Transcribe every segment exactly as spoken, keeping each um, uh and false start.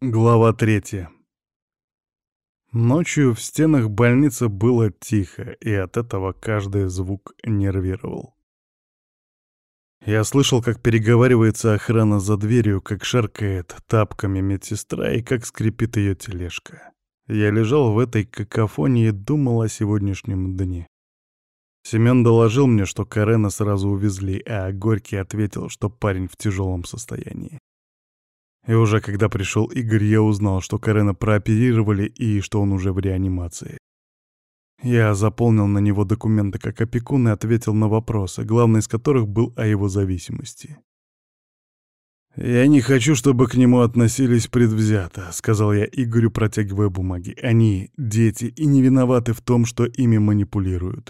Глава третья. Ночью в стенах больницы было тихо, и от этого каждый звук нервировал. Я слышал, как переговаривается охрана за дверью, как шаркает тапками медсестра и как скрипит ее тележка. Я лежал в этой какофонии и думал о сегодняшнем дне. Семен доложил мне, что Карена сразу увезли, а Горький ответил, что парень в тяжелом состоянии. И уже когда пришел Игорь, я узнал, что Карена прооперировали и что он уже в реанимации. Я заполнил на него документы как опекун и ответил на вопросы, главный из которых был о его зависимости. «Я не хочу, чтобы к нему относились предвзято», — сказал я Игорю, протягивая бумаги. «Они — дети и не виноваты в том, что ими манипулируют».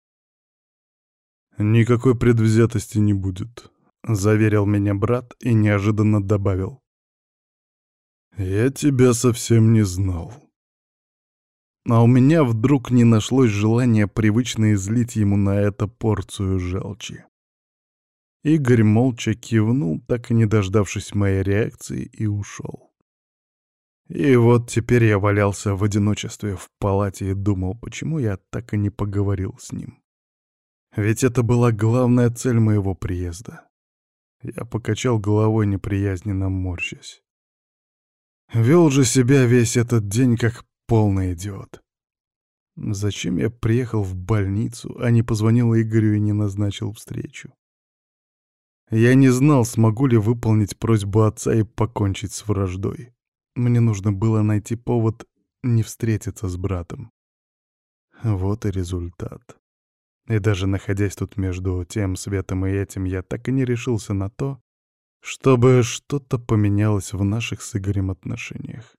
«Никакой предвзятости не будет», — заверил меня брат и неожиданно добавил. «Я тебя совсем не знал». А у меня вдруг не нашлось желания привычно излить ему на это порцию желчи. Игорь молча кивнул, так и не дождавшись моей реакции, и ушел. И вот теперь я валялся в одиночестве в палате и думал, почему я так и не поговорил с ним. Ведь это была главная цель моего приезда. Я покачал головой, неприязненно морщась. Вел же себя весь этот день как полный идиот. Зачем я приехал в больницу, а не позвонил Игорю и не назначил встречу? Я не знал, смогу ли выполнить просьбу отца и покончить с враждой. Мне нужно было найти повод не встретиться с братом. Вот и результат. И даже находясь тут между тем светом и этим, я так и не решился на то, чтобы что-то поменялось в наших с Игорем отношениях.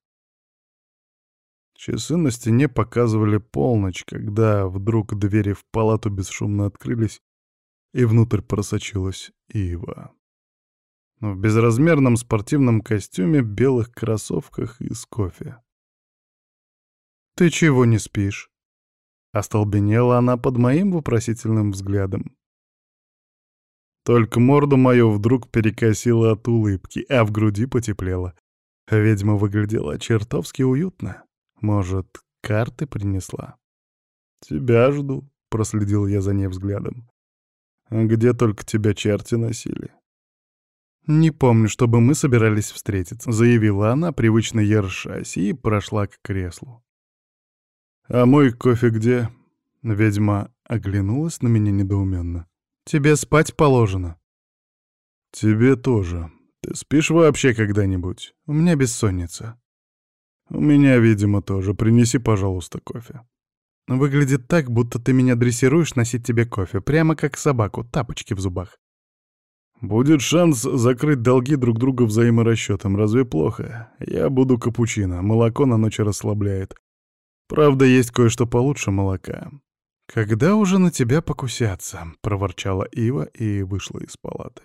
Часы на стене показывали полночь, когда вдруг двери в палату бесшумно открылись, и внутрь просочилась Ива. В безразмерном спортивном костюме, белых кроссовках и с кофе. «Ты чего не спишь?» Остолбенела она под моим вопросительным взглядом. Только морду мою вдруг перекосило от улыбки, а в груди потеплело. Ведьма выглядела чертовски уютно. Может, карты принесла? «Тебя жду», — проследил я за ней взглядом. «Где только тебя черти носили?» «Не помню, чтобы мы собирались встретиться», — заявила она, привычно ершась, и прошла к креслу. «А мой кофе где?» Ведьма оглянулась на меня недоуменно. «Тебе спать положено». «Тебе тоже. Ты спишь вообще когда-нибудь? У меня бессонница». «У меня, видимо, тоже. Принеси, пожалуйста, кофе». «Выглядит так, будто ты меня дрессируешь носить тебе кофе, прямо как собаку, тапочки в зубах». «Будет шанс закрыть долги друг друга взаиморасчетом. Разве плохо? Я буду капучино. Молоко на ночь расслабляет. Правда, есть кое-что получше молока». «Когда уже на тебя покусятся?» — проворчала Ива и вышла из палаты.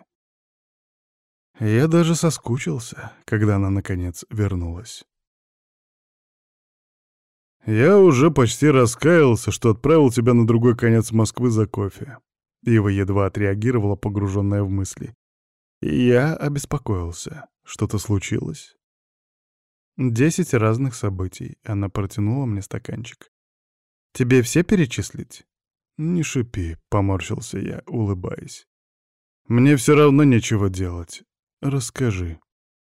Я даже соскучился, когда она, наконец, вернулась. «Я уже почти раскаялся, что отправил тебя на другой конец Москвы за кофе». Ива едва отреагировала, погруженная в мысли. И я обеспокоился. Что-то случилось? Десять разных событий. Она протянула мне стаканчик. «Тебе все перечислить?» «Не шипи», — поморщился я, улыбаясь. «Мне все равно нечего делать. Расскажи».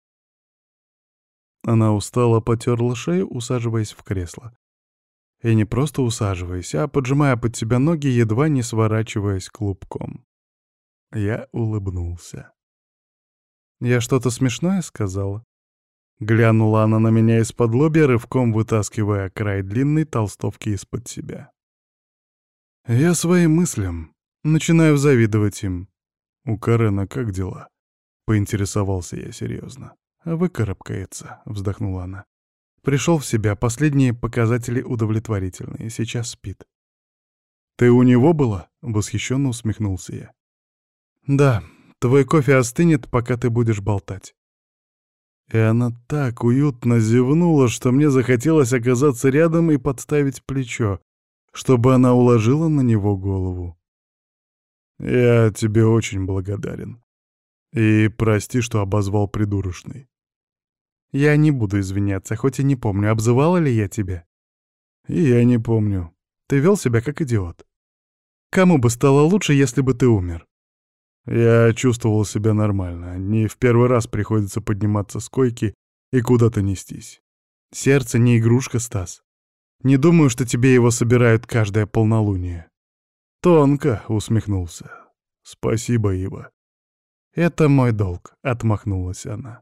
Она устало потерла шею, усаживаясь в кресло. И не просто усаживаясь, а поджимая под себя ноги, едва не сворачиваясь клубком. Я улыбнулся. «Я что-то смешное сказала?» Глянула она на меня из-под лобья, рывком вытаскивая край длинной толстовки из-под себя. Я своим мыслям начинаю завидовать им. «У Карена как дела?» — поинтересовался я серьезно. «Выкарабкается», — вздохнула она. Пришел в себя, последние показатели удовлетворительные, сейчас спит. «Ты у него была?» — восхищенно усмехнулся я. «Да, твой кофе остынет, пока ты будешь болтать». И она так уютно зевнула, что мне захотелось оказаться рядом и подставить плечо, чтобы она уложила на него голову. «Я тебе очень благодарен. И прости, что обозвал придурочной». Я не буду извиняться, хоть и не помню, обзывала ли я тебя. И я не помню. Ты вел себя как идиот. Кому бы стало лучше, если бы ты умер? Я чувствовал себя нормально. Не в первый раз приходится подниматься с койки и куда-то нестись. Сердце не игрушка, Стас. Не думаю, что тебе его собирают каждое полнолуние. Тонко, усмехнулся. Спасибо, Ива. Это мой долг, отмахнулась она.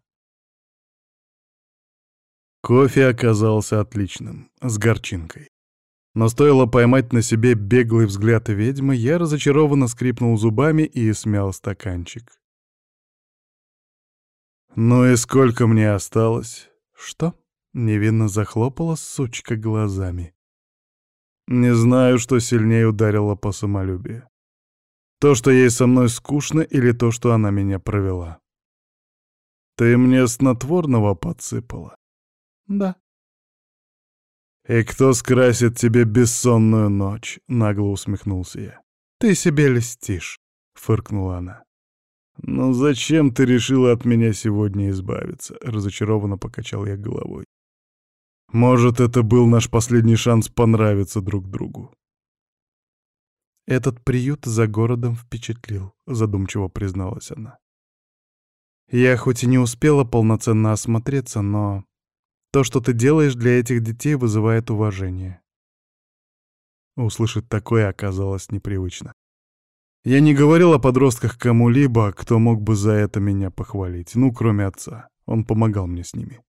Кофе оказался отличным, с горчинкой. Но стоило поймать на себе беглый взгляд ведьмы, я разочарованно скрипнул зубами и смял стаканчик. «Ну и сколько мне осталось?» «Что?» — невинно захлопала сучка глазами. Не знаю, что сильнее ударило по самолюбию. То, что ей со мной скучно, или то, что она меня провела. «Ты мне снотворного подсыпала?» «Да». «И кто скрасит тебе бессонную ночь?» — нагло усмехнулся я. «Ты себе льстишь», — фыркнула она. «Ну зачем ты решила от меня сегодня избавиться?» — разочарованно покачал я головой. «Может, это был наш последний шанс понравиться друг другу?» «Этот приют за городом впечатлил», — задумчиво призналась она. «Я хоть и не успела полноценно осмотреться, но то, что ты делаешь для этих детей, вызывает уважение». Услышать такое оказалось непривычно. Я не говорил о подростках кому-либо, кто мог бы за это меня похвалить, ну, кроме отца. Он помогал мне с ними.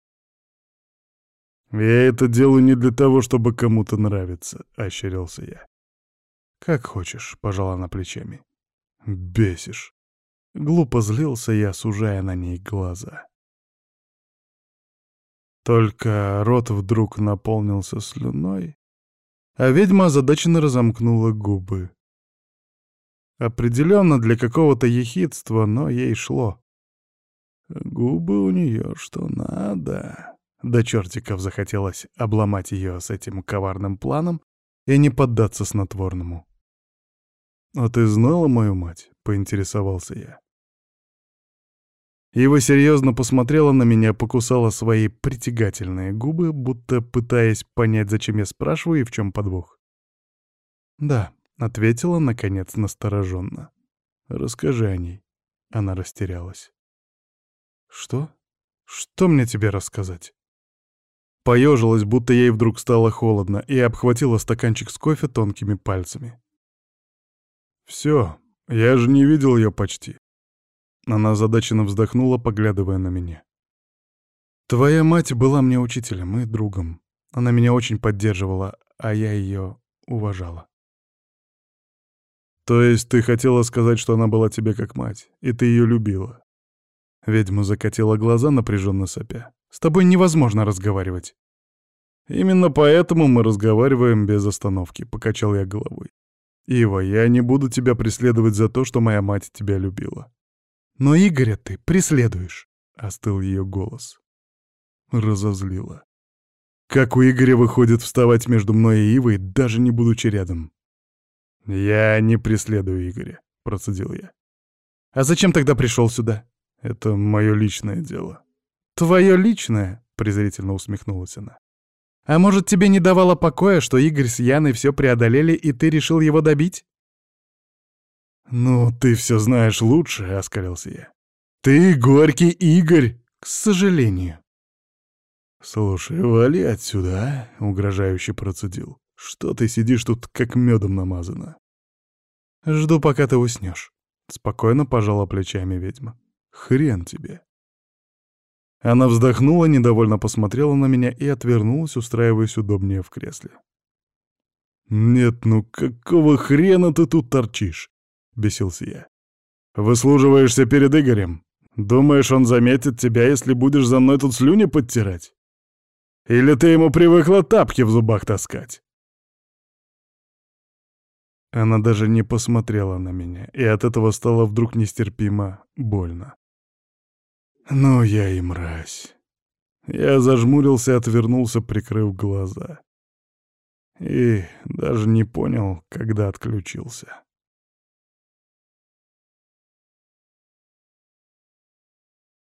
«Я это делаю не для того, чтобы кому-то нравиться», — ощерился я. «Как хочешь», — пожала она плечами. «Бесишь». Глупо злился я, сужая на ней глаза. Только рот вдруг наполнился слюной, а ведьма озадаченно разомкнула губы. Определенно для какого-то ехидства, но ей шло. Губы у нее что надо. До чертиков захотелось обломать ее с этим коварным планом и не поддаться снотворному. «А ты знала мою мать?» — поинтересовался я. Ива серьезно посмотрела на меня, покусала свои притягательные губы, будто пытаясь понять, зачем я спрашиваю и в чем подвох. «Да», — ответила, наконец, настороженно. «Расскажи о ней». Она растерялась. «Что? Что мне тебе рассказать?» Поежилась, будто ей вдруг стало холодно, и обхватила стаканчик с кофе тонкими пальцами. «Все, я же не видел ее почти». Она озадаченно вздохнула, поглядывая на меня. «Твоя мать была мне учителем и другом. Она меня очень поддерживала, а я ее уважала». «То есть ты хотела сказать, что она была тебе как мать, и ты ее любила?» Ведьма закатила глаза, напряженно сопя. «С тобой невозможно разговаривать». «Именно поэтому мы разговариваем без остановки», — покачал я головой. «Ива, я не буду тебя преследовать за то, что моя мать тебя любила». «Но Игоря ты преследуешь», — остыл ее голос. Разозлила. «Как у Игоря выходит вставать между мной и Ивой, даже не будучи рядом?» «Я не преследую Игоря», — процедил я. «А зачем тогда пришел сюда?» «Это мое личное дело». «Твое личное?» — презрительно усмехнулась она. «А может, тебе не давало покоя, что Игорь с Яной все преодолели, и ты решил его добить?» «Ну, ты все знаешь лучше», — оскалился я. «Ты горький Игорь, к сожалению». «Слушай, вали отсюда, а?» — угрожающе процедил. «Что ты сидишь тут, как медом намазано?» «Жду, пока ты уснешь», — спокойно пожала плечами ведьма. «Хрен тебе». Она вздохнула, недовольно посмотрела на меня и отвернулась, устраиваясь удобнее в кресле. «Нет, ну какого хрена ты тут торчишь?» — бесился я. «Выслуживаешься перед Игорем? Думаешь, он заметит тебя, если будешь за мной тут слюни подтирать? Или ты ему привыкла тапки в зубах таскать?» Она даже не посмотрела на меня, и от этого стало вдруг нестерпимо больно. Ну, я и мразь. Я зажмурился и отвернулся, прикрыв глаза. И даже не понял, когда отключился.